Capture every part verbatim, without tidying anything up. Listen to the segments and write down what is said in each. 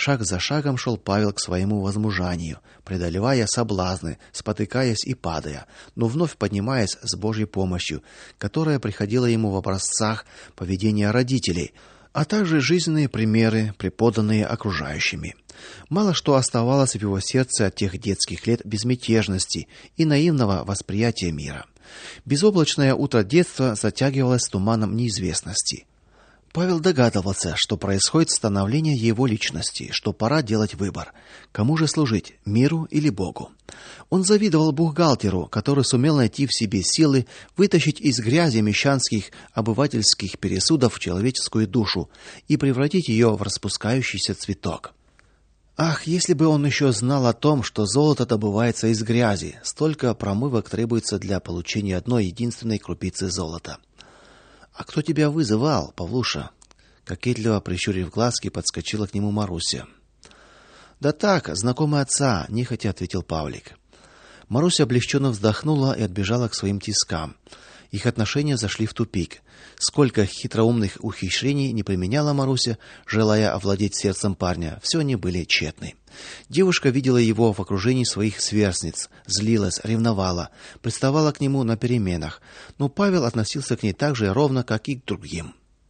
Шаг за шагом шел Павел к своему возмужанию, преодолевая соблазны, спотыкаясь и падая, но вновь поднимаясь с Божьей помощью, которая приходила ему в образцах поведения родителей, а также жизненные примеры, преподанные окружающими. Мало что оставалось в его сердце от тех детских лет безмятежности и наивного восприятия мира. Безоблачное утро детства затягивалось туманом неизвестности. Павел догадывался, что происходит становление его личности, что пора делать выбор, кому же служить, миру или Богу. Он завидовал бухгалтеру, который сумел найти в себе силы вытащить из грязи мещанских обывательских пересудов человеческую душу и превратить ее в распускающийся цветок. Ах, если бы он еще знал о том, что золото добывается из грязи, столько промывок требуется для получения одной единственной крупицы золота. А кто тебя вызывал, Павлуша? Кокетливо прищурив глазки, подскочила к нему Маруся. Да так, знакомый отца, нехотя ответил Павлик. Маруся облегченно вздохнула и отбежала к своим тискам. Их отношения зашли в тупик. Сколько хитроумных ухищрений не применяла Маруся, желая овладеть сердцем парня, все они были тщетны. Девушка видела его в окружении своих сверстниц, злилась, ревновала, приставала к нему на переменах, но Павел относился к ней так же ровно, как и к другим.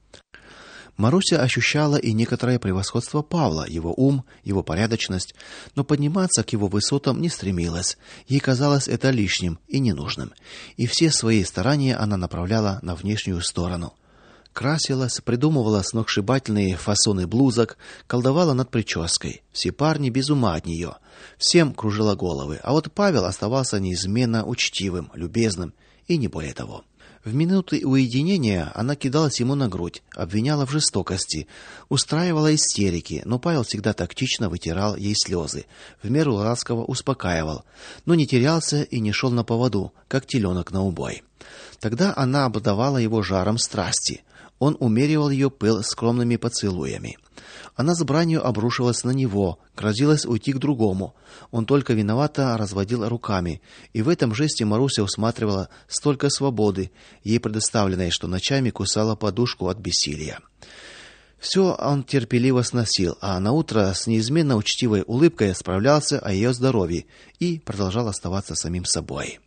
Маруся ощущала и некоторое превосходство Павла, его ум, его порядочность, но подниматься к его высотам не стремилась. Ей казалось это лишним и ненужным, и все свои старания она направляла на внешнюю сторону. Красилась, придумывала сногсшибательные фасоны блузок, колдовала над прической. Все парни без ума от нее. Всем кружила головы, а вот Павел оставался неизменно учтивым, любезным и не более того. В минуты уединения она кидалась ему на грудь, обвиняла в жестокости, устраивала истерики, но Павел всегда тактично вытирал ей слезы, в меру ласково успокаивал, но не терялся и не шел на поводу, как теленок на убой. Тогда она обдавала его жаром страсти. Он умеривал ее пыл скромными поцелуями. Она с бранью обрушивалась на него, грозилась уйти к другому. Он только виновато разводил руками, и в этом жесте Маруся усматривала столько свободы, ей предоставленной, что ночами кусала подушку от бессилия. Все он терпеливо сносил, а на утро с неизменно учтивой улыбкой справлялся о ее здоровье и продолжал оставаться самим собой.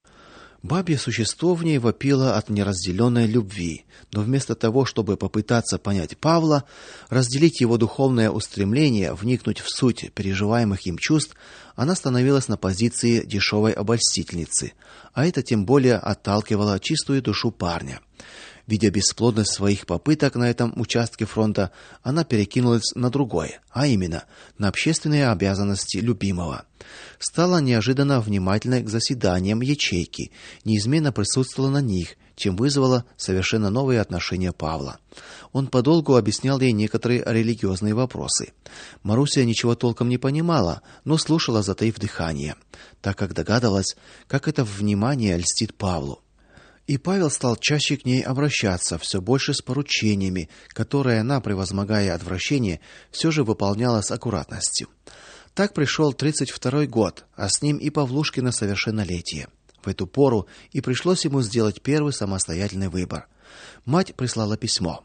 Бабье существо в ней вопило от неразделенной любви, но вместо того, чтобы попытаться понять Павла, разделить его духовное устремление, вникнуть в суть переживаемых им чувств, она становилась на позиции дешевой обольстительницы, а это тем более отталкивало чистую душу парня. Видя бесплодность своих попыток на этом участке фронта, она перекинулась на другой, а именно на общественные обязанности любимого. Стала неожиданно внимательной к заседаниям ячейки, неизменно присутствовала на них, чем вызвало совершенно новые отношения Павла. Он подолгу объяснял ей некоторые религиозные вопросы. Маруся ничего толком не понимала, но слушала, затаив дыхание, так как догадывалась, как это внимание льстит Павлу. И Павел стал чаще к ней обращаться, все больше с поручениями, которые она, превозмогая отвращение, все же выполняла с аккуратностью. Так пришел тридцать второй год, а с ним и Павлушкино совершеннолетие. В эту пору и пришлось ему сделать первый самостоятельный выбор. Мать прислала письмо.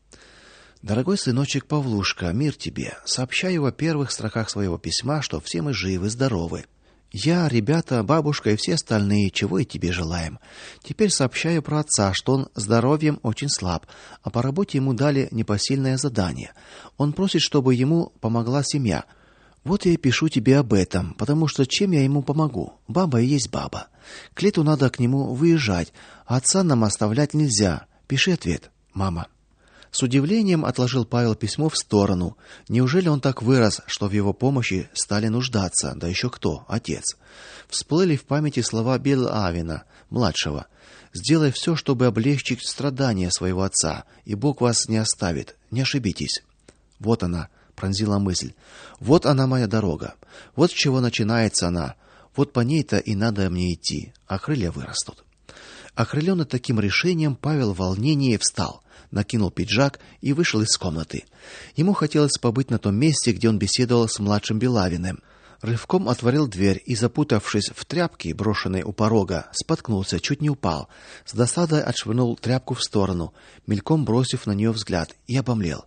Дорогой сыночек Павлушка, мир тебе. Сообщаю во первых строках своего письма, что все мы живы, здоровы. Я, ребята, бабушка и все остальные, чего и тебе желаем. Теперь сообщаю про отца, что он здоровьем очень слаб, а по работе ему дали непосильное задание. Он просит, чтобы ему помогла семья. Вот я и пишу тебе об этом, потому что чем я ему помогу? Баба и есть баба. К лету надо к нему выезжать, а отца нам оставлять нельзя. Пиши ответ, мама. С удивлением отложил Павел письмо в сторону. Неужели он так вырос, что в его помощи стали нуждаться? Да еще кто? Отец. Всплыли в памяти слова Белавина, младшего: "Сделай все, чтобы облегчить страдания своего отца, и Бог вас не оставит. Не ошибитесь". Вот она, пронзила мысль. Вот она моя дорога. Вот с чего начинается она. Вот по ней-то и надо мне идти, а крылья вырастут. Окрыленный таким решением, Павел в волнении встал, накинул пиджак и вышел из комнаты. Ему хотелось побыть на том месте, где он беседовал с младшим Белавиным. Рывком отворил дверь и, запутавшись в тряпке, брошенной у порога, споткнулся, чуть не упал. С досадой отшвырнул тряпку в сторону, мельком бросив на нее взгляд, и обомлел.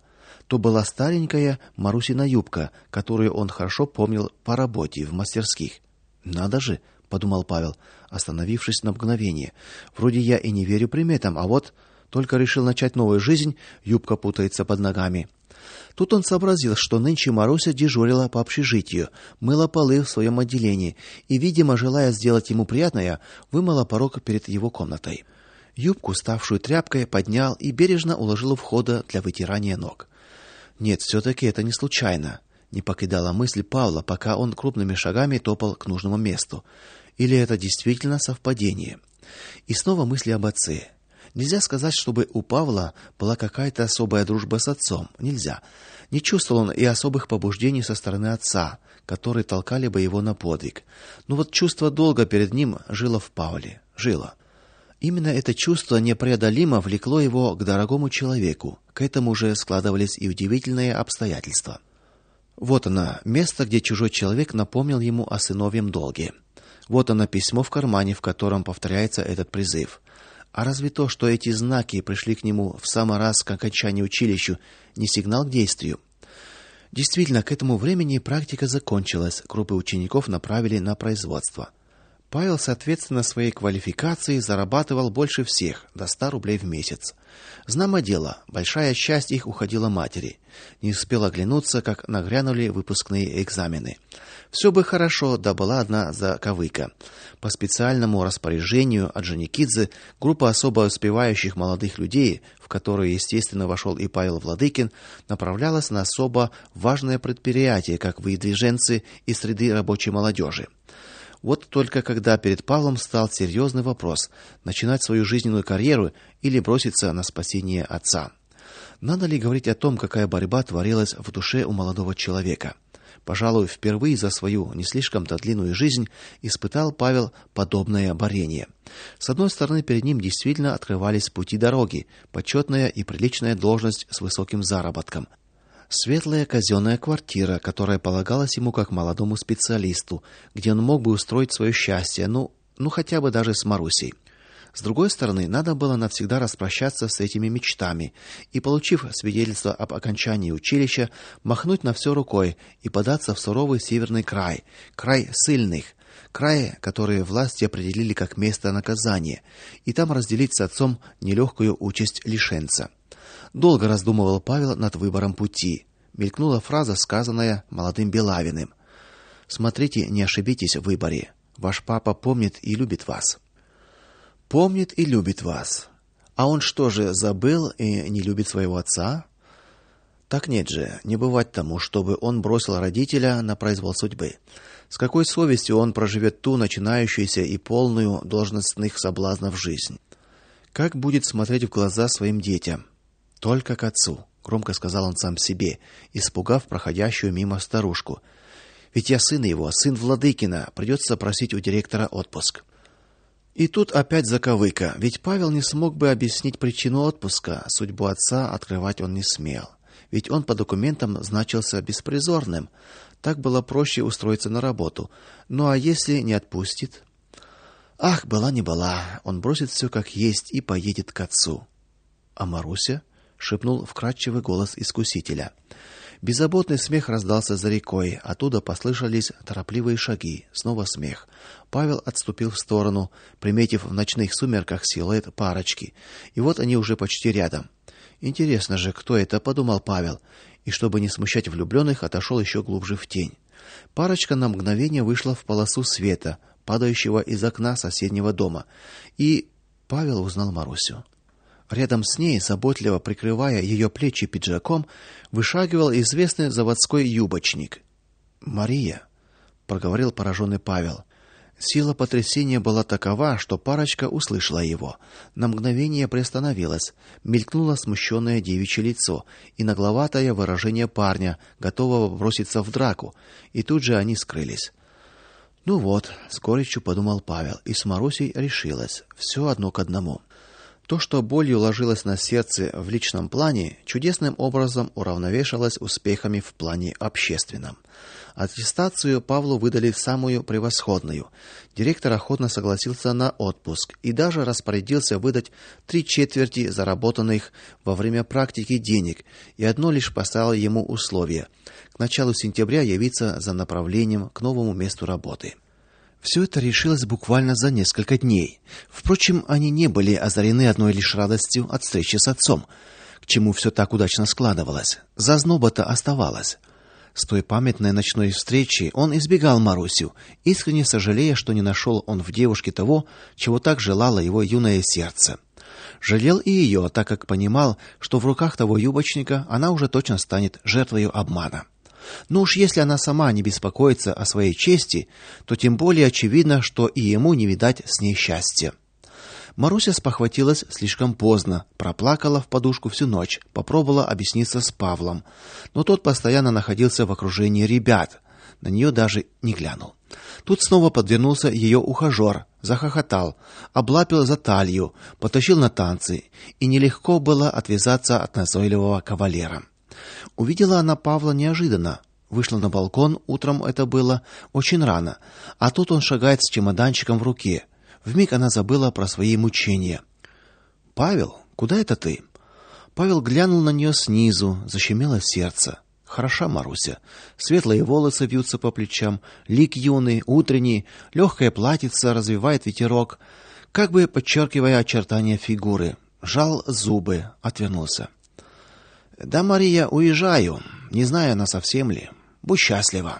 то была старенькая Марусина юбка, которую он хорошо помнил по работе в мастерских. Надо же, подумал Павел, остановившись на мгновение. Вроде я и не верю приметам, а вот только решил начать новую жизнь, юбка путается под ногами. Тут он сообразил, что нынче Маруся дежурила по общежитию, мыла полы в своем отделении и, видимо, желая сделать ему приятное, вымыла порог перед его комнатой. Юбку, ставшую тряпкой, поднял и бережно уложил у входа для вытирания ног. Нет, все таки это не случайно. Не покидала мысль Павла, пока он крупными шагами топал к нужному месту. Или это действительно совпадение? И снова мысли об отце. Нельзя сказать, чтобы у Павла была какая-то особая дружба с отцом. Нельзя. Не чувствовал он и особых побуждений со стороны отца, которые толкали бы его на подвиг. Но вот чувство долга перед ним жило в Павле, жило. Именно это чувство непреодолимо влекло его к дорогому человеку. К этому же складывались и удивительные обстоятельства. Вот оно, место, где чужой человек напомнил ему о сыновьем долге. Вот оно письмо в кармане, в котором повторяется этот призыв. А разве то, что эти знаки пришли к нему в самый раз к окончанию училища, не сигнал к действию? Действительно, к этому времени практика закончилась, группы учеников направили на производство. Павел, соответственно своей квалификации, зарабатывал больше всех, до ста рублей в месяц. Знамо дело, большая часть их уходила матери. Не успел оглянуться, как нагрянули выпускные экзамены. Все бы хорошо, да была одна заковыка. По специальному распоряжению от Джаникидзе группа особо успевающих молодых людей, в которую, естественно, вошел и Павел Владыкин, направлялась на особо важное предприятие, как выдвиженцы из среды рабочей молодежи. Вот только когда перед Павлом стал серьезный вопрос: начинать свою жизненную карьеру или броситься на спасение отца. Надо ли говорить о том, какая борьба творилась в душе у молодого человека? Пожалуй, впервые за свою не слишком-то длинную жизнь испытал Павел подобное борение. С одной стороны, перед ним действительно открывались пути дороги, почетная и приличная должность с высоким заработком. Светлая казенная квартира, которая полагалась ему как молодому специалисту, где он мог бы устроить свое счастье, ну, ну хотя бы даже с Марусей. С другой стороны, надо было навсегда распрощаться с этими мечтами и, получив свидетельство об окончании училища, махнуть на все рукой и податься в суровый северный край, край ссыльных, край, который власти определили как место наказания, и там разделить с отцом нелегкую участь лишенца. Долго раздумывал Павел над выбором пути. Мелькнула фраза, сказанная молодым Белавиным: "Смотрите, не ошибитесь в выборе. Ваш папа помнит и любит вас". Помнит и любит вас. А он что же, забыл и не любит своего отца? Так нет же, не бывать тому, чтобы он бросил родителя на произвол судьбы. С какой совестью он проживет ту начинающуюся и полную должностных соблазнов жизнь? Как будет смотреть в глаза своим детям? Только к отцу, громко сказал он сам себе, испугав проходящую мимо старушку. Ведь я сын его, сын Владыкина, придется просить у директора отпуск. И тут опять заковыка, ведь Павел не смог бы объяснить причину отпуска, судьбу отца открывать он не смел. Ведь он по документам значился беспризорным. Так было проще устроиться на работу. Ну а если не отпустит? Ах, была не была, он бросит все как есть и поедет к отцу. А Маруся? Шепнул вкрадчивый голос искусителя. Беззаботный смех раздался за рекой, оттуда послышались торопливые шаги, снова смех. Павел отступил в сторону, приметив в ночных сумерках силуэт парочки. И вот они уже почти рядом. Интересно же, кто это, подумал Павел, и чтобы не смущать влюбленных, отошел еще глубже в тень. Парочка на мгновение вышла в полосу света, падающего из окна соседнего дома, и Павел узнал Марусю. Рядом с ней, заботливо прикрывая ее плечи пиджаком, вышагивал известный заводской юбочник. "Мария", проговорил пораженный Павел. Сила потрясения была такова, что парочка услышала его. На мгновение приостановилась, мелькнуло смущенное девичье лицо и нагловатое выражение парня, готового броситься в драку, и тут же они скрылись. Ну вот, с горечью подумал Павел, и с Марусей решилось, все одно к одному. То, что болью ложилось на сердце в личном плане, чудесным образом уравновешивалось успехами в плане общественном. Аттестацию Павлу выдали самую превосходную. Директор охотно согласился на отпуск и даже распорядился выдать три четверти заработанных во время практики денег, и одно лишь поставил ему условие: к началу сентября явиться за направлением к новому месту работы. Все это решилось буквально за несколько дней. Впрочем, они не были озарены одной лишь радостью от встречи с отцом, к чему все так удачно складывалось. Зазноба-то оставалась. С той памятной ночной встречи он избегал Марусю, искренне сожалея, что не нашел он в девушке того, чего так желало его юное сердце. Жалел и ее, так как понимал, что в руках того юбочника она уже точно станет жертвой обмана. Но уж если она сама не беспокоится о своей чести, то тем более очевидно, что и ему не видать с ней счастья. Маруся спохватилась слишком поздно, проплакала в подушку всю ночь, попробовала объясниться с Павлом, но тот постоянно находился в окружении ребят, на нее даже не глянул. Тут снова подвернулся ее ухажер, захохотал, облапил за талию, потащил на танцы, и нелегко было отвязаться от назойливого кавалера. Увидела она Павла неожиданно. Вышла на балкон, утром это было очень рано, а тут он шагает с чемоданчиком в руке. Вмиг она забыла про свои мучения. Павел, куда это ты? Павел глянул на нее снизу, защемило сердце. Хороша Маруся. Светлые волосы вьются по плечам, лик юный, утренний, легкое платьице развивает ветерок, как бы подчеркивая очертания фигуры. Жал зубы, отвернулся. Да, Мария, уезжаю, не знаю, она совсем ли. Будь счастлива.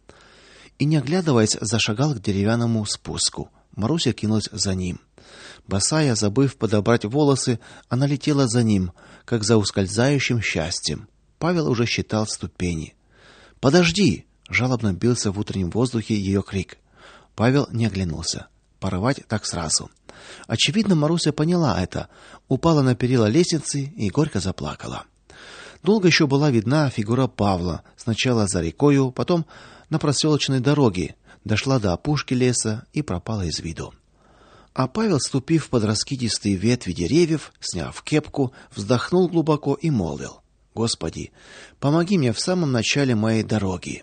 И не оглядываясь, зашагал к деревянному спуску. Маруся кинулась за ним. Босая, забыв подобрать волосы, она летела за ним, как за ускользающим счастьем. Павел уже считал ступени. Подожди, жалобно бился в утреннем воздухе ее крик. Павел не оглянулся. Порывать так сразу. Очевидно, Маруся поняла это, упала на перила лестницы и горько заплакала. Долго еще была видна фигура Павла, сначала за рекою, потом на проселочной дороге, дошла до опушки леса и пропала из виду. А Павел, ступив под раскидистые ветви деревьев, сняв кепку, вздохнул глубоко и молвил: Господи, помоги мне в самом начале моей дороги.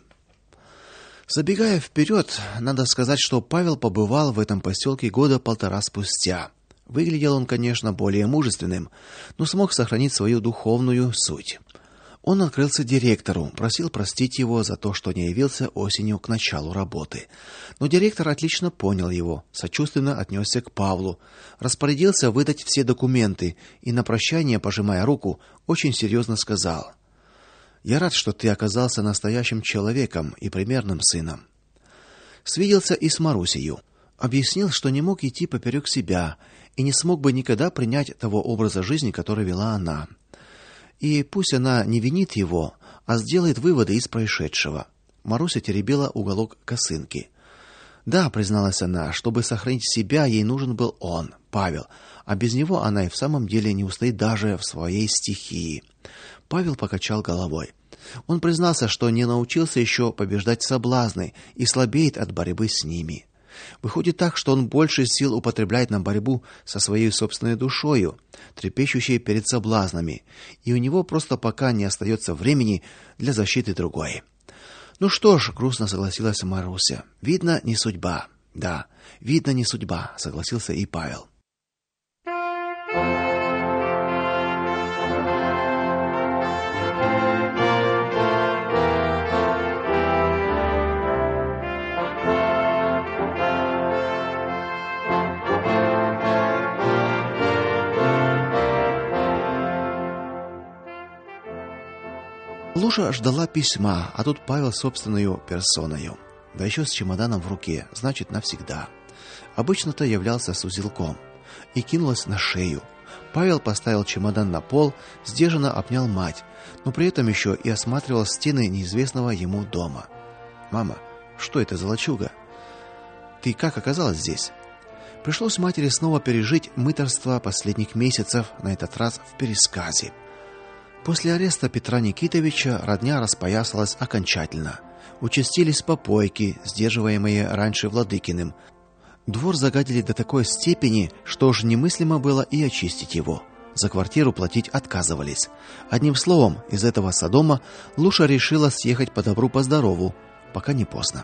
Забегая вперед, надо сказать, что Павел побывал в этом поселке года полтора спустя. Выглядел он, конечно, более мужественным, но смог сохранить свою духовную суть. Он открылся директору, просил простить его за то, что не явился осенью к началу работы. Но директор отлично понял его, сочувственно отнесся к Павлу, распорядился выдать все документы и на прощание, пожимая руку, очень серьезно сказал: "Я рад, что ты оказался настоящим человеком и примерным сыном". Свиделся и с Марусею. Объяснил, что не мог идти поперек себя и не смог бы никогда принять того образа жизни, который вела она. И пусть она не винит его, а сделает выводы из происшедшего. Маруся теребила уголок косынки. Да, призналась она, чтобы сохранить себя, ей нужен был он, Павел, а без него она и в самом деле не устоит даже в своей стихии. Павел покачал головой. Он признался, что не научился еще побеждать соблазны и слабеет от борьбы с ними. Выходит так, что он больше сил употребляет на борьбу со своей собственной душою, трепещущей перед соблазнами, и у него просто пока не остается времени для защиты другой. Ну что ж, грустно согласилась Маруся. Видно, не судьба. Да, видно, не судьба, согласился и Павел. Луша ждала письма, а тут Павел собственною персоною, да еще с чемоданом в руке, значит, навсегда. Обычно-то являлся с узелком, и кинулась на шею. Павел поставил чемодан на пол, сдержанно обнял мать, но при этом еще и осматривал стены неизвестного ему дома. Мама, что это за лачуга? Ты как оказалась здесь? Пришлось матери снова пережить мытарство последних месяцев, на этот раз в пересказе. После ареста Петра Никитовича родня распоясалась окончательно. Участились попойки, сдерживаемые раньше Владыкиным. Двор загадили до такой степени, что уж немыслимо было и очистить его. За квартиру платить отказывались. Одним словом, из этого Содома Луша решила съехать по добру по здорову, пока не поздно.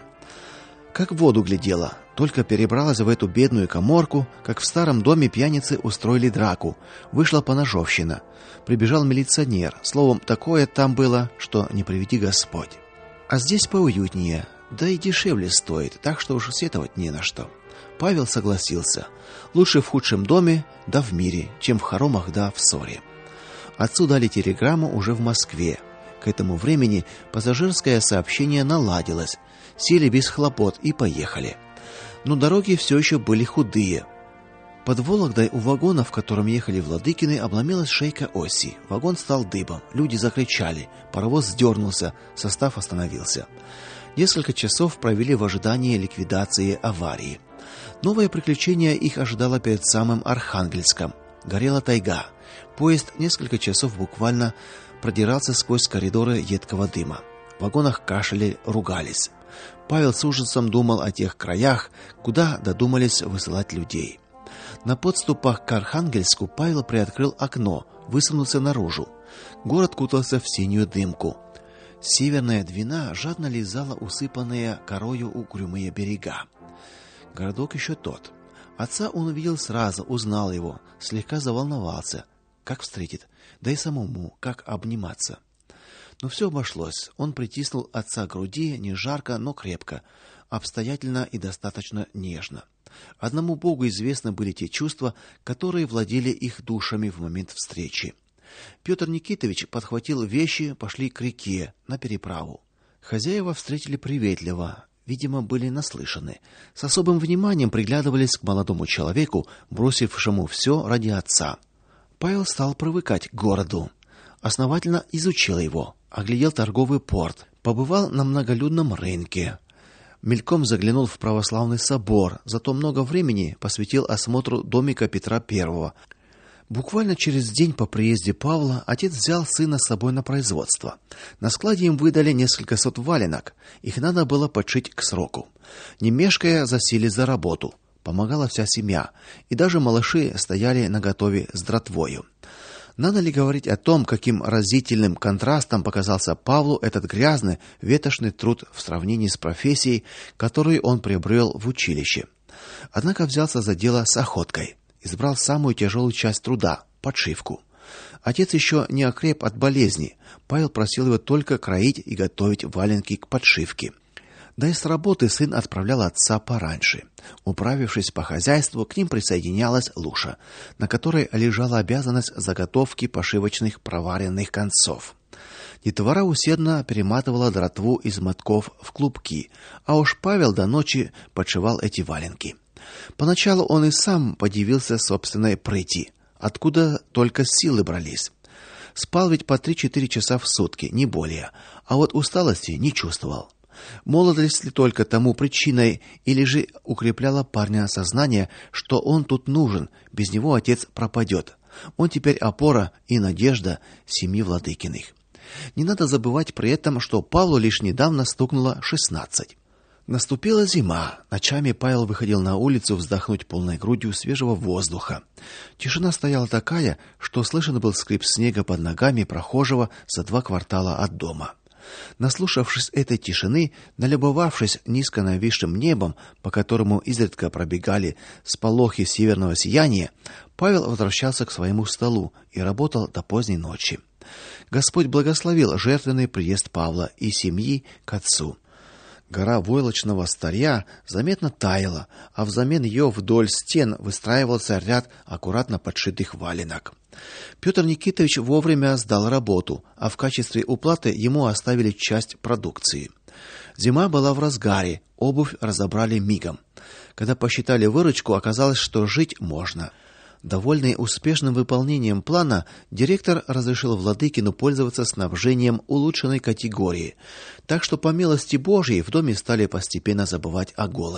Как в воду глядела, только перебралась в эту бедную каморку, как в старом доме пьяницы устроили драку. Вышла поножовщина. Прибежал милиционер. Словом, такое там было, что не приведи Господь. А здесь поуютнее, да и дешевле стоит, так что уж сетовать не на что. Павел согласился. Лучше в худшем доме, да в мире, чем в хоромах, да в ссоре. Отцу дали телеграмму уже в Москве. К этому времени пассажирское сообщение наладилось. Сели без хлопот и поехали. Но дороги все еще были худые. Под Вологдой у вагона, в котором ехали Владыкины, обломилась шейка оси. Вагон стал дыбом. Люди закричали. Паровоз сдернулся. Состав остановился. Несколько часов провели в ожидании ликвидации аварии. Новое приключение их ожидало перед самым Архангельском. Горела тайга. Поезд несколько часов буквально продирался сквозь коридоры едкого дыма. В вагонах кашляли, ругались. Павел с ужасом думал о тех краях, куда додумались высылать людей. На подступах к Архангельску Павел приоткрыл окно, высунулся наружу. Город кутался в синюю дымку. Северная Двина жадно лизала усыпанные корою угрюмые берега. Городок еще тот. Отца он увидел сразу, узнал его, слегка заволновался. Как встретит, да и самому, как обниматься. Но все обошлось. Он притиснул отца к груди, не жарко, но крепко, обстоятельно и достаточно нежно. Одному Богу известны были те чувства, которые владели их душами в момент встречи. Петр Никитович подхватил вещи, пошли к реке на переправу. Хозяева встретили приветливо, видимо, были наслышаны. С особым вниманием приглядывались к молодому человеку, бросившему все ради отца. Павел стал привыкать к городу. Основательно изучил его, оглядел торговый порт, побывал на многолюдном рынке. Мельком заглянул в православный собор, зато много времени посвятил осмотру домика Петра Первого. Буквально через день по приезде Павла отец взял сына с собой на производство. На складе им выдали несколько сот валенок. Их надо было подшить к сроку. Не мешкая, засели за работу. Помогала вся семья, и даже малыши стояли наготове с дратвою. Надо ли говорить о том, каким разительным контрастом показался Павлу этот грязный, ветошный труд в сравнении с профессией, которую он приобрел в училище. Однако взялся за дело с охоткой, избрал самую тяжелую часть труда подшивку. Отец еще не окреп от болезни. Павел просил его только кроить и готовить валенки к подшивке. Да и с работы сын отправлял отца пораньше. Управившись по хозяйству, к ним присоединялась Луша, на которой лежала обязанность заготовки пошивочных проваренных концов. Детвора усердно перематывала дратву из мотков в клубки, а уж Павел до ночи подшивал эти валенки. Поначалу он и сам подивился собственной прыти, откуда только силы брались. Спал ведь по три-четыре часа в сутки, не более, а вот усталости не чувствовал. Молодость ли только тому причиной, или же укрепляла парня сознание, что он тут нужен, без него отец пропадет. Он теперь опора и надежда семьи Владыкиных. Не надо забывать при этом, что Павлу лишь недавно стукнуло шестнадцать. Наступила зима. Ночами Павел выходил на улицу вздохнуть полной грудью свежего воздуха. Тишина стояла такая, что слышен был скрип снега под ногами прохожего за два квартала от дома. Наслушавшись этой тишины, налюбовавшись низко нависшим небом, по которому изредка пробегали сполохи северного сияния, Павел возвращался к своему столу и работал до поздней ночи. Господь благословил жертвенный приезд Павла и семьи к отцу. Гора войлочного старья заметно таяла, а взамен ее вдоль стен выстраивался ряд аккуратно подшитых валенок. Петр Никитович вовремя сдал работу, а в качестве уплаты ему оставили часть продукции. Зима была в разгаре, обувь разобрали мигом. Когда посчитали выручку, оказалось, что жить можно. Довольный успешным выполнением плана, директор разрешил Владыкину пользоваться снабжением улучшенной категории. Так что по милости Божьей в доме стали постепенно забывать о голоде.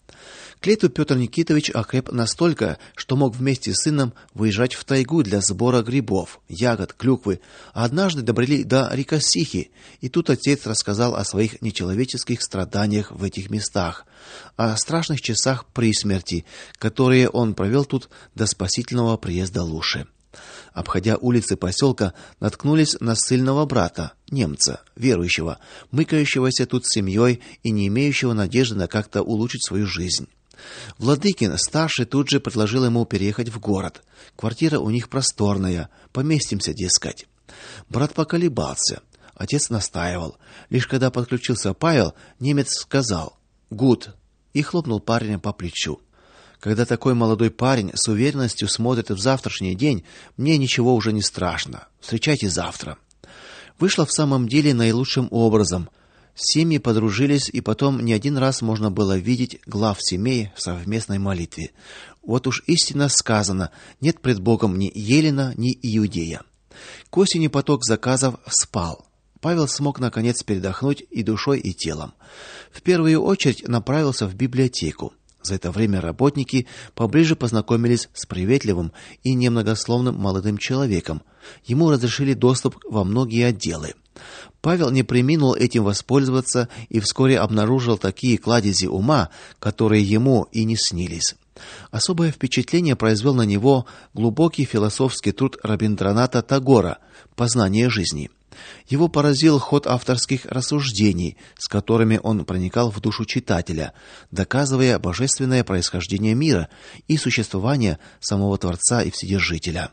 К лету Петр Никитович окреп настолько, что мог вместе с сыном выезжать в тайгу для сбора грибов, ягод, клюквы, а однажды добрели до Рикосихи, и тут отец рассказал о своих нечеловеческих страданиях в этих местах, о страшных часах при смерти, которые он провел тут до спасительного приезда Луши. Обходя улицы поселка, наткнулись на ссыльного брата, немца, верующего, мыкающегося тут с семьей и не имеющего надежды на как-то улучшить свою жизнь. Владыкин, старший, тут же предложил ему переехать в город. Квартира у них просторная, поместимся, дескать. Брат поколебался. Отец настаивал. Лишь когда подключился Павел, немец сказал: "Гуд", и хлопнул парня по плечу. Когда такой молодой парень с уверенностью смотрит в завтрашний день, мне ничего уже не страшно. Встречайте завтра. Вышло в самом деле наилучшим образом. Семьи подружились, и потом не один раз можно было видеть глав семей в совместной молитве. Вот уж истинно сказано: нет пред Богом ни Елена, ни Иудея. К осени поток заказов спал. Павел смог наконец передохнуть и душой, и телом. В первую очередь направился в библиотеку. За это время работники поближе познакомились с приветливым и немногословным молодым человеком. Ему разрешили доступ во многие отделы. Павел не преминул этим воспользоваться и вскоре обнаружил такие кладези ума, которые ему и не снились. Особое впечатление произвел на него глубокий философский труд Рабиндраната Тагора «Познание жизни». Его поразил ход авторских рассуждений, с которыми он проникал в душу читателя, доказывая божественное происхождение мира и существование самого Творца и Вседержителя.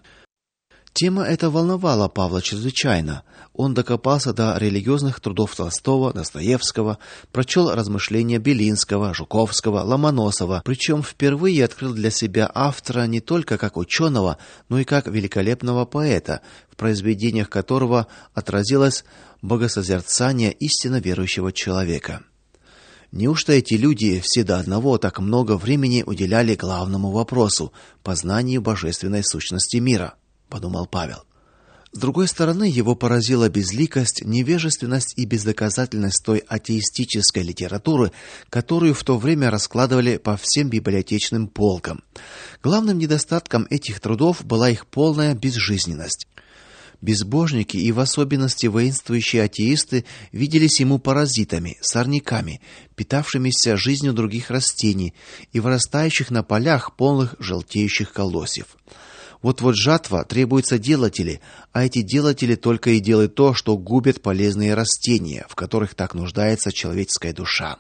Тема эта волновала Павла чрезвычайно. Он докопался до религиозных трудов Толстого, Достоевского, прочел размышления Белинского, Жуковского, Ломоносова, причем впервые открыл для себя автора не только как ученого, но и как великолепного поэта, в произведениях которого отразилось богосозерцание истинно верующего человека. Неужто эти люди все до одного так много времени уделяли главному вопросу познанию божественной сущности мира? Подумал Павел. С другой стороны, его поразила безликость, невежественность и бездоказательность той атеистической литературы, которую в то время раскладывали по всем библиотечным полкам. Главным недостатком этих трудов была их полная безжизненность. Безбожники и в особенности воинствующие атеисты виделись ему паразитами, сорняками, питавшимися жизнью других растений и вырастающих на полях, полных желтеющих колосьев. Вот-вот жатва, требуются делатели, а эти делатели только и делают то, что губят полезные растения, в которых так нуждается человеческая душа.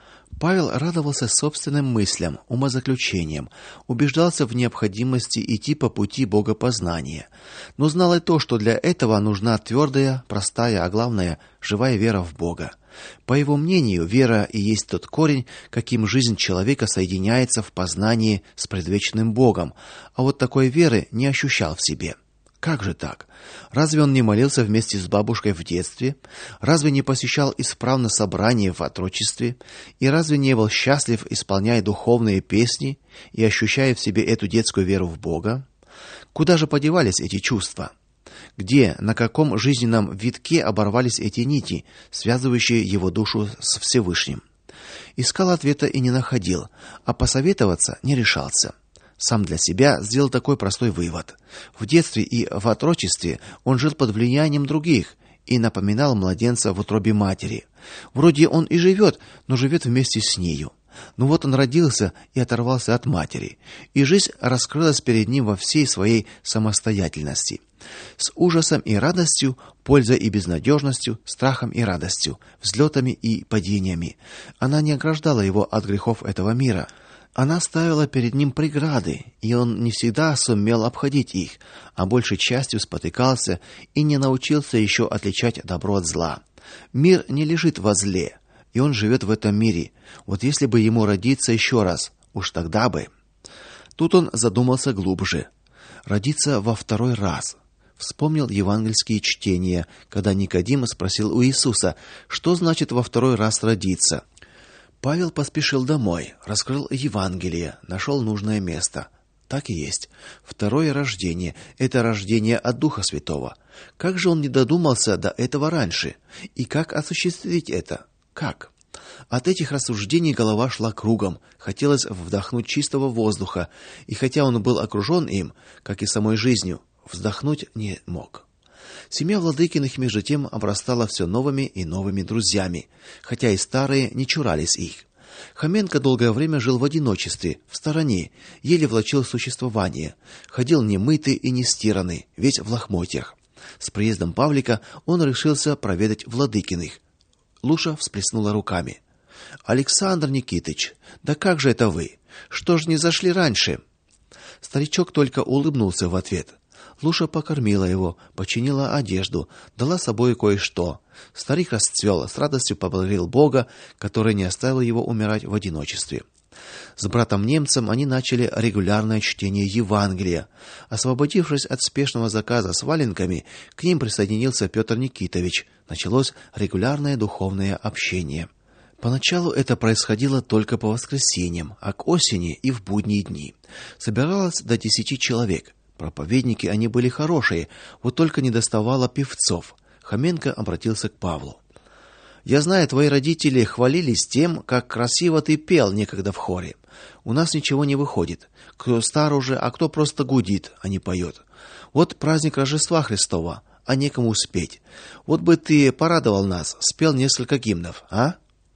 Павел радовался собственным мыслям, умозаключениям, убеждался в необходимости идти по пути богопознания, но знал и то, что для этого нужна твердая, простая, а главное, живая вера в Бога. По его мнению, вера и есть тот корень, каким жизнь человека соединяется в познании с предвечным Богом, а вот такой веры не ощущал в себе. Как же так? Разве он не молился вместе с бабушкой в детстве? Разве не посещал исправно собрания в отрочестве? И разве не был счастлив, исполняя духовные песни и ощущая в себе эту детскую веру в Бога? Куда же подевались эти чувства? Где, на каком жизненном витке оборвались эти нити, связывающие его душу с Всевышним? Искал ответа и не находил, а посоветоваться не решался. Сам для себя сделал такой простой вывод. В детстве и в отрочестве он жил под влиянием других и напоминал младенца в утробе матери. Вроде он и живет, но живет вместе с нею. Но вот он родился и оторвался от матери, и жизнь раскрылась перед ним во всей своей самостоятельности. С ужасом и радостью, пользой и безнадежностью, страхом и радостью, взлетами и падениями. Она не ограждала его от грехов этого мира. Она ставила перед ним преграды, и он не всегда сумел обходить их, а большей частью спотыкался и не научился еще отличать добро от зла. Мир не лежит во зле, и он живет в этом мире. Вот если бы ему родиться еще раз, уж тогда бы. Тут он задумался глубже. Родиться во второй раз. Вспомнил евангельские чтения, когда Никодим спросил у Иисуса, что значит во второй раз родиться. Павел поспешил домой, раскрыл Евангелие, нашел нужное место. Так и есть. Второе рождение это рождение от Духа Святого. Как же он не додумался до этого раньше? И как осуществить это? Как? От этих рассуждений голова шла кругом, хотелось вдохнуть чистого воздуха, и хотя он был окружен им, как и самой жизнью, вздохнуть не мог. Семья Владыкиных между тем обрастала все новыми и новыми друзьями, хотя и старые не чурались их. Хоменко долгое время жил в одиночестве, в стороне, еле влачил существование, ходил немытый и нестиранный, весь в лохмотьях. С приездом Павлика он решился проведать Владыкиных. Луша всплеснула руками. Александр Никитыч, да как же это вы? Что ж не зашли раньше? Старичок только улыбнулся в ответ. Луша покормила его, починила одежду, дала с собой кое-что. Старик расцвел, с радостью поблагодарил Бога, который не оставил его умирать в одиночестве. С братом-немцем они начали регулярное чтение Евангелия. Освободившись от спешного заказа с валенками, к ним присоединился Петр Никитович. Началось регулярное духовное общение. Поначалу это происходило только по воскресеньям, а к осени и в будние дни. Собиралось до десяти человек. Проповедники они были хорошие, вот только недоставало певцов. Хоменко обратился к Павлу. Я знаю, твои родители хвалились тем, как красиво ты пел некогда в хоре. У нас ничего не выходит. Кто стар уже, а кто просто гудит, а не поет. Вот праздник Рождества Христова, а некому спеть. Вот бы ты порадовал нас, спел несколько гимнов, а?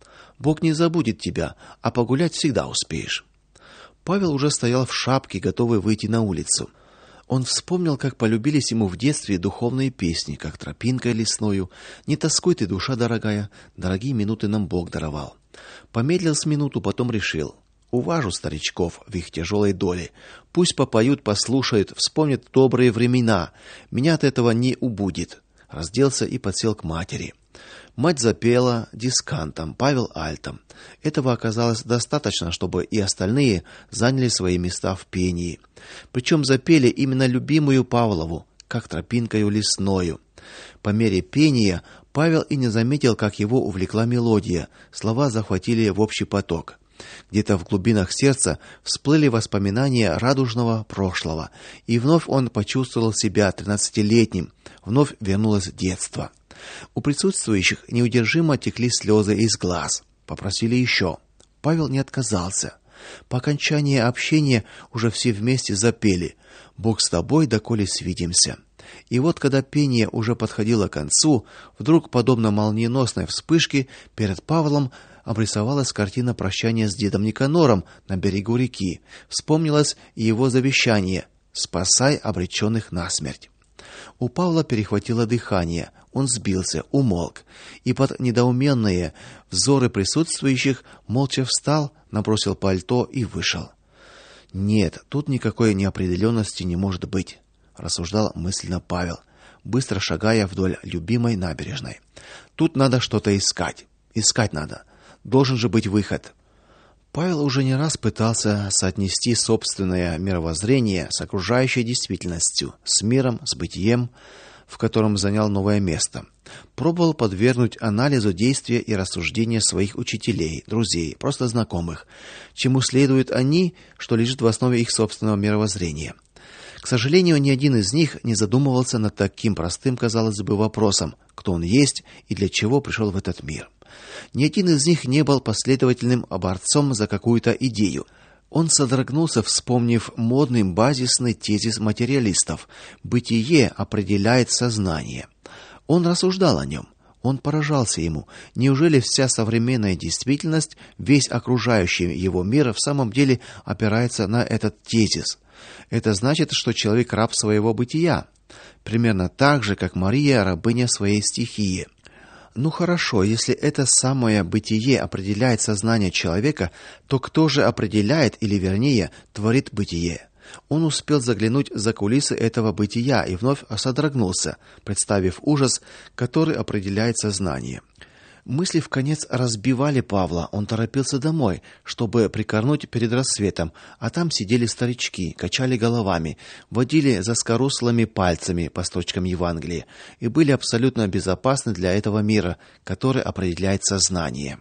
Бог не забудет тебя, а погулять всегда успеешь. Павел уже стоял в шапке, готовый выйти на улицу. Он вспомнил, как полюбились ему в детстве духовные песни, как тропинкой лесною, не тоскуй ты, душа дорогая, дорогие минуты нам Бог даровал. Помедлил с минуту, потом решил: уважу старичков в их тяжелой доле. Пусть попоют, послушают, вспомнят добрые времена. Меня от этого не убудет. Разделся и подсел к матери. Мать запела дискантом, Павел альтом. Этого оказалось достаточно, чтобы и остальные заняли свои места в пении. Причем запели именно любимую Павлову, как тропинкою лесною. По мере пения Павел и не заметил, как его увлекла мелодия. Слова захватили в общий поток. Где-то в глубинах сердца всплыли воспоминания радужного прошлого, и вновь он почувствовал себя тринадцатилетним, вновь вернулось детство. У присутствующих неудержимо текли слезы из глаз. Попросили еще. Павел не отказался. По окончании общения уже все вместе запели: Бог с тобой, доколе свидимся. И вот, когда пение уже подходило к концу, вдруг, подобно молниеносной вспышке, перед Павлом обрисовалась картина прощания с дедом Никанором на берегу реки. Вспомнилось и его завещание: спасай обреченных на смерть. У Павла перехватило дыхание. Он сбился, умолк, и под недоуменные взоры присутствующих молча встал, набросил пальто и вышел. Нет, тут никакой неопределенности не может быть, рассуждал мысленно Павел, быстро шагая вдоль любимой набережной. Тут надо что-то искать. Искать надо. Должен же быть выход. Павел уже не раз пытался соотнести собственное мировоззрение с окружающей действительностью, с миром, с бытием, в котором занял новое место. Пробовал подвергнуть анализу действия и рассуждения своих учителей, друзей, просто знакомых, чему следуют они, что лежит в основе их собственного мировоззрения. К сожалению, ни один из них не задумывался над таким простым, казалось бы, вопросом: кто он есть и для чего пришел в этот мир. Ни один из них не был последовательным борцом за какую-то идею. Он содрогнулся, вспомнив модный базисный тезис материалистов: бытие определяет сознание. Он рассуждал о нем, он поражался ему. Неужели вся современная действительность, весь окружающий его мир в самом деле опирается на этот тезис? Это значит, что человек раб своего бытия, примерно так же, как Мария рабыня своей стихии. Ну хорошо, если это самое бытие определяет сознание человека, то кто же определяет, или вернее, творит бытие? Он успел заглянуть за кулисы этого бытия и вновь содрогнулся, представив ужас, который определяет сознание. Мысли вконец разбивали Павла. Он торопился домой, чтобы прикорнуть перед рассветом, а там сидели старички, качали головами, водили заскорузлыми пальцами по строчкам Евангелия и были абсолютно безопасны для этого мира, который определяет сознание.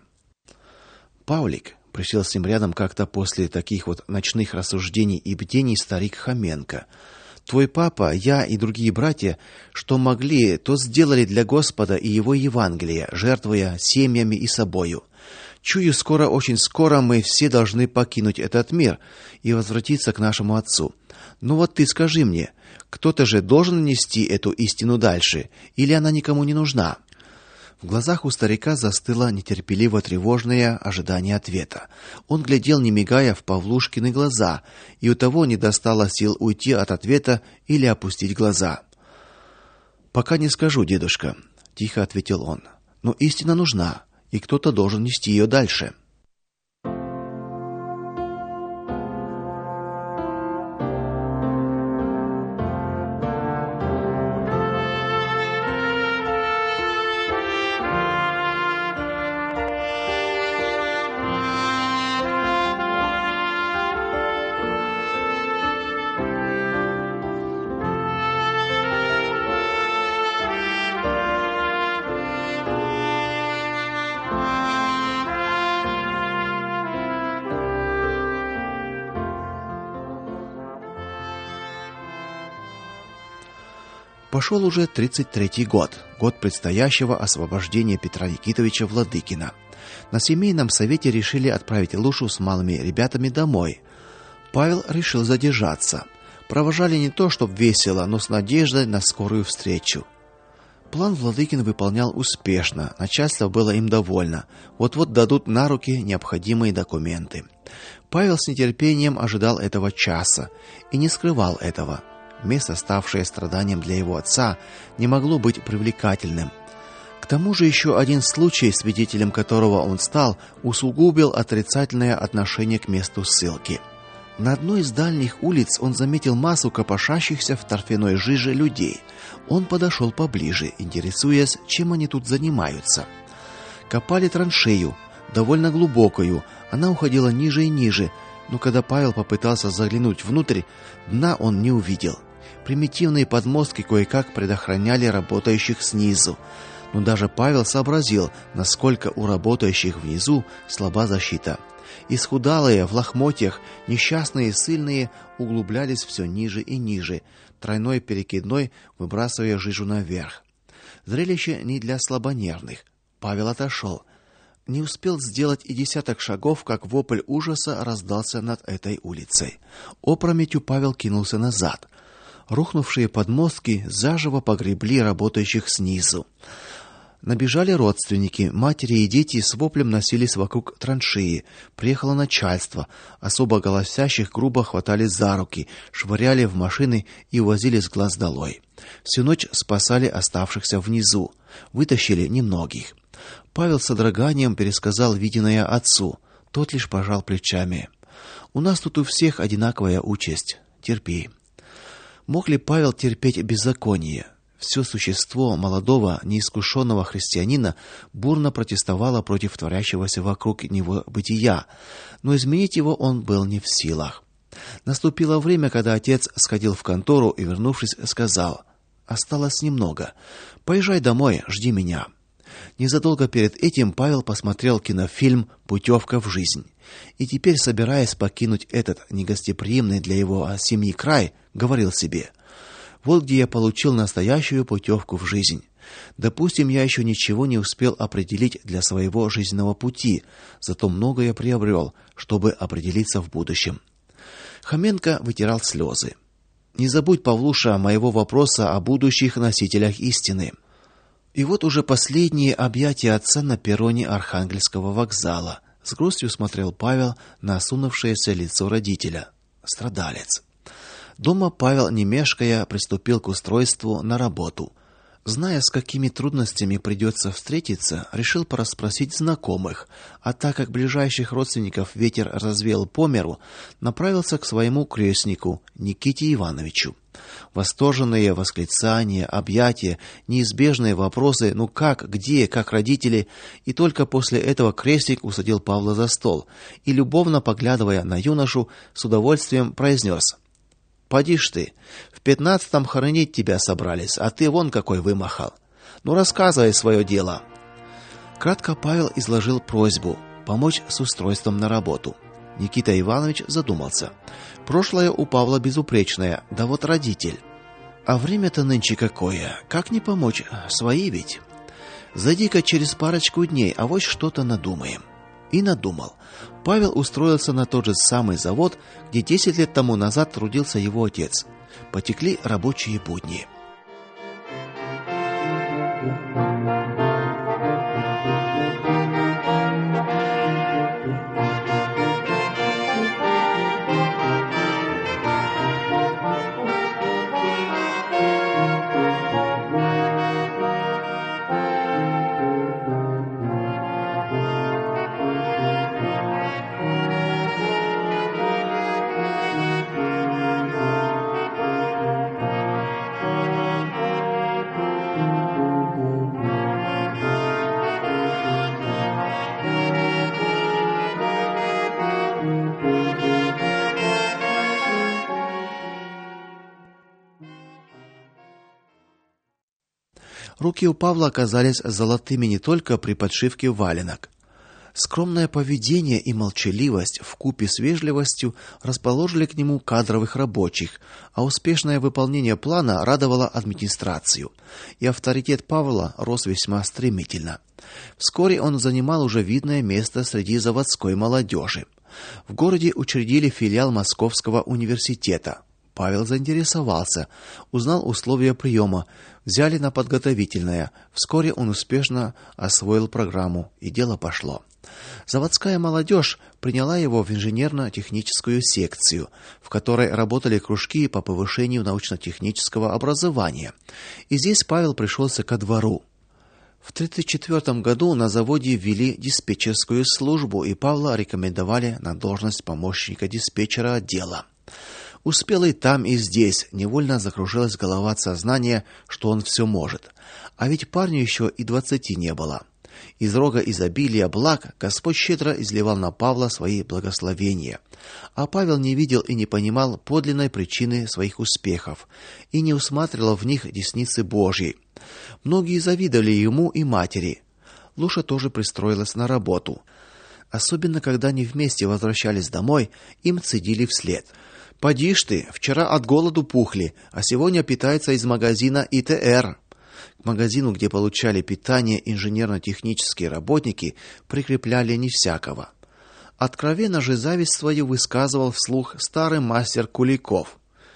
Павлик присел с ним рядом как-то после таких вот ночных рассуждений и бдений старик Хоменко. Твой папа, я и другие братья, что могли, то сделали для Господа и его Евангелия, жертвуя семьями и собою. Чую, скоро, очень скоро мы все должны покинуть этот мир и возвратиться к нашему Отцу. Ну вот ты скажи мне, кто-то же должен нести эту истину дальше, или она никому не нужна? В глазах у старика застыло нетерпеливо тревожное ожидание ответа. Он глядел, не мигая, в Павлушкины глаза, и у того не достало сил уйти от ответа или опустить глаза. Пока не скажу, дедушка, тихо ответил он. Но истина нужна, и кто-то должен нести ее дальше. Пошел уже тридцать третий год, год предстоящего освобождения Петра Никитовича Владыкина. На семейном совете решили отправить Илушу с малыми ребятами домой. Павел решил задержаться. Провожали не то чтоб весело, но с надеждой на скорую встречу. План Владыкин выполнял успешно, начальство было им довольно. Вот-вот дадут на руки необходимые документы. Павел с нетерпением ожидал этого часа и не скрывал этого. Место, ставшее страданием для его отца, не могло быть привлекательным. К тому же еще один случай, свидетелем которого он стал, усугубил отрицательное отношение к месту ссылки. На одной из дальних улиц он заметил массу копошащихся в торфяной жиже людей. Он подошел поближе, интересуясь, чем они тут занимаются. Копали траншею, довольно глубокую, она уходила ниже и ниже, но когда Павел попытался заглянуть внутрь, дна он не увидел. Примитивные подмостки кое-как предохраняли работающих снизу, но даже Павел сообразил, насколько у работающих внизу слаба защита. Исхудалые, в лохмотьях, несчастные ссыльные углублялись все ниже и ниже, тройной перекидной выбрасывая жижу наверх. Зрелище не для слабонервных. Павел отошел. Не успел сделать и десяток шагов, как вопль ужаса раздался над этой улицей. Опрометью Павел кинулся назад. Рухнувшие подмостки заживо погребли работающих снизу. Набежали родственники, матери и дети с воплем носились вокруг траншеи. Приехало начальство, особо голосящих грубо хватали за руки, швыряли в машины и увозили с глаз долой. Всю ночь спасали оставшихся внизу, вытащили немногих. Павел с содроганием пересказал виденное отцу. Тот лишь пожал плечами. У нас тут у всех одинаковая участь. Терпи. Мог ли Павел терпеть беззаконие? Все существо молодого, неискушенного христианина бурно протестовало против творящегося вокруг него бытия, но изменить его он был не в силах. Наступило время, когда отец сходил в контору и, вернувшись, сказал: "Осталось немного. Поезжай домой, жди меня". Незадолго перед этим Павел посмотрел кинофильм «Путевка в жизнь». И теперь, собираясь покинуть этот негостеприимный для его семьи край, говорил себе: вот где я получил настоящую путевку в жизнь. Допустим, я еще ничего не успел определить для своего жизненного пути, зато многое приобрел, чтобы определиться в будущем. Хоменко вытирал слезы. Не забудь, Павлуша, моего вопроса о будущих носителях истины. И вот уже последние объятия отца на перроне Архангельского вокзала. С грустью смотрел Павел на осунувшееся лицо родителя. Страдалец. Дома Павел, не мешкая, приступил к устройству на работу. Зная, с какими трудностями придется встретиться, решил порасспросить знакомых, а так как ближайших родственников ветер развеял по миру, направился к своему крестнику Никите Ивановичу. Восторженные восклицания, объятия, неизбежные вопросы: ну как, где, как родители, и только после этого крестник усадил Павла за стол и, любовно поглядывая на юношу, с удовольствием произнес: "Поди ж ты, в пятнадцатом хоронить тебя собрались, а ты вон какой вымахал. Ну рассказывай свое дело". Кратко Павел изложил просьбу помочь с устройством на работу. Никита Иванович задумался. Прошлое у Павла безупречное, да вот родитель. А время-то нынче какое? Как не помочь? Свои ведь. Зайди-ка через парочку дней, авось что-то надумаем. И надумал. Павел устроился на тот же самый завод, где десять лет тому назад трудился его отец. Потекли рабочие будни. Руки у Павла оказались золотыми не только при подшивке валенок. Скромное поведение и молчаливость вкупе с вежливостью расположили к нему кадровых рабочих, а успешное выполнение плана радовало администрацию. И авторитет Павла рос весьма стремительно. Вскоре он занимал уже видное место среди заводской молодежи. В городе учредили филиал Московского университета. Павел заинтересовался, узнал условия приема, взяли на подготовительное. Вскоре он успешно освоил программу, и дело пошло. Заводская молодежь приняла его в инженерно-техническую секцию, в которой работали кружки по повышению научно-технического образования. И здесь Павел пришелся ко двору. В тридцать четвёртом году на заводе ввели диспетчерскую службу, и Павла рекомендовали на должность помощника диспетчера отдела. Успел и там, и здесь, невольно закружилась голова от сознания, что он все может. А ведь парню еще и двадцати не было. Из рога изобилия благ Господь щедро изливал на Павла свои благословения. А Павел не видел и не понимал подлинной причины своих успехов и не усматривал в них десницы Божьей. Многие завидовали ему и матери. Луша тоже пристроилась на работу. Особенно когда они вместе возвращались домой, им цедили вслед: «Поди ж ты, вчера от голоду пухли, а сегодня питается из магазина И Т Р». К магазину, где получали питание инженерно-технические работники, прикрепляли не всякого. Откровенно же зависть свою высказывал вслух старый мастер Куликов.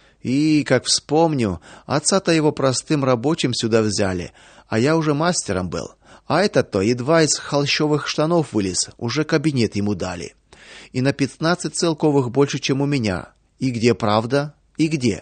«И, как вспомню, отца-то его простым рабочим сюда взяли, а я уже мастером был. А этот-то едва из холщовых штанов вылез, уже кабинет ему дали. И на пятнадцать целковых больше, чем у меня. И где правда? И где?»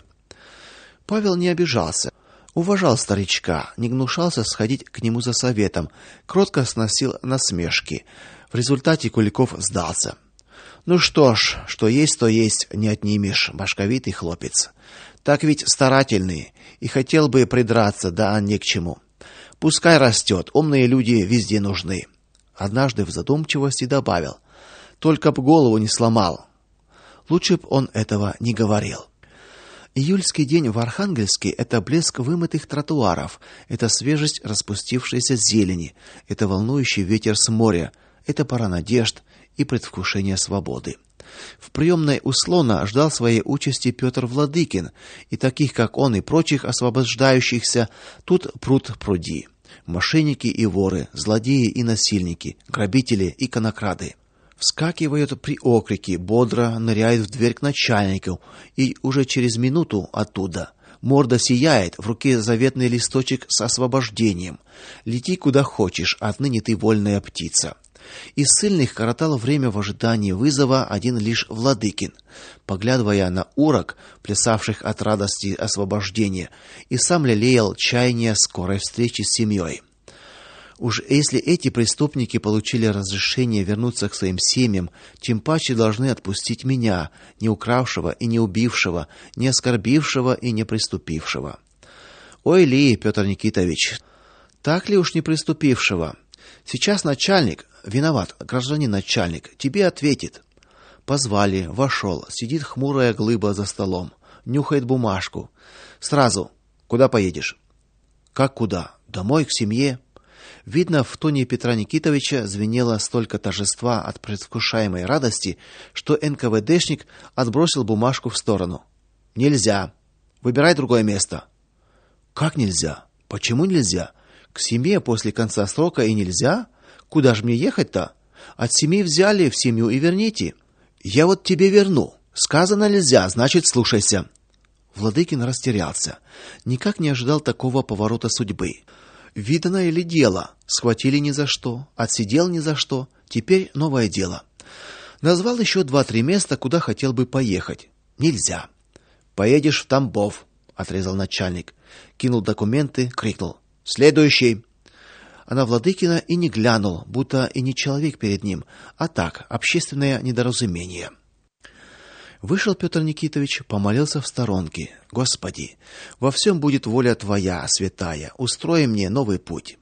Павел не обижался. Уважал старичка, не гнушался сходить к нему за советом, кротко сносил насмешки. В результате Куликов сдался. Ну что ж, что есть, то есть, не отнимешь, башковитый хлопец. Так ведь старательный, и хотел бы придраться, да не к чему. Пускай растет, умные люди везде нужны. Однажды в задумчивости добавил: только б голову не сломал. Лучше б он этого не говорил. Июльский день в Архангельске — это блеск вымытых тротуаров, это свежесть распустившейся зелени, это волнующий ветер с моря, это пора надежд и предвкушения свободы. В приемной у Слона ждал своей участи Петр Владыкин, и таких, как он, и прочих освобождающихся тут пруд пруди. Мошенники и воры, злодеи и насильники, грабители и конокрады. Вскакивают при окрике, бодро ныряют в дверь к начальнику, и уже через минуту оттуда морда сияет, в руке заветный листочек с освобождением. Лети куда хочешь, отныне ты вольная птица. Из ссыльных коротал время в ожидании вызова один лишь Владыкин, поглядывая на урок, плясавших от радости освобождения, и сам лелеял чаяние скорой встречи с семьей. Уж если эти преступники получили разрешение вернуться к своим семьям, тем паче должны отпустить меня, не укравшего и не убившего, не оскорбившего и не преступившего. Ой ли, Петр Никитович, так ли уж не преступившего? Сейчас начальник, виноват, гражданин начальник, тебе ответит. Позвали, вошел, сидит хмурая глыба за столом, нюхает бумажку. Сразу: куда поедешь? Как куда? Домой, к семье. Видно, в тоне Петра Никитовича звенело столько торжества от предвкушаемой радости, что эн ка вэ дэшник отбросил бумажку в сторону. Нельзя. Выбирай другое место. Как нельзя? Почему нельзя? К семье после конца срока и нельзя? Куда же мне ехать-то? От семьи взяли, в семью и верните. Я вот тебе верну. Сказано нельзя, значит, слушайся. Владыкин растерялся. Никак не ожидал такого поворота судьбы. Видано ли дело? Схватили ни за что, отсидел ни за что. Теперь новое дело. Назвал еще два-три места, куда хотел бы поехать. Нельзя. Поедешь в Тамбов, отрезал начальник. Кинул документы, крикнул: "Следующий!" А на Владыкина и не глянул, будто и не человек перед ним, а так, общественное недоразумение. Вышел Петр Никитович, помолился в сторонке: "Господи, во всем будет воля твоя, святая. Устрой мне новый путь".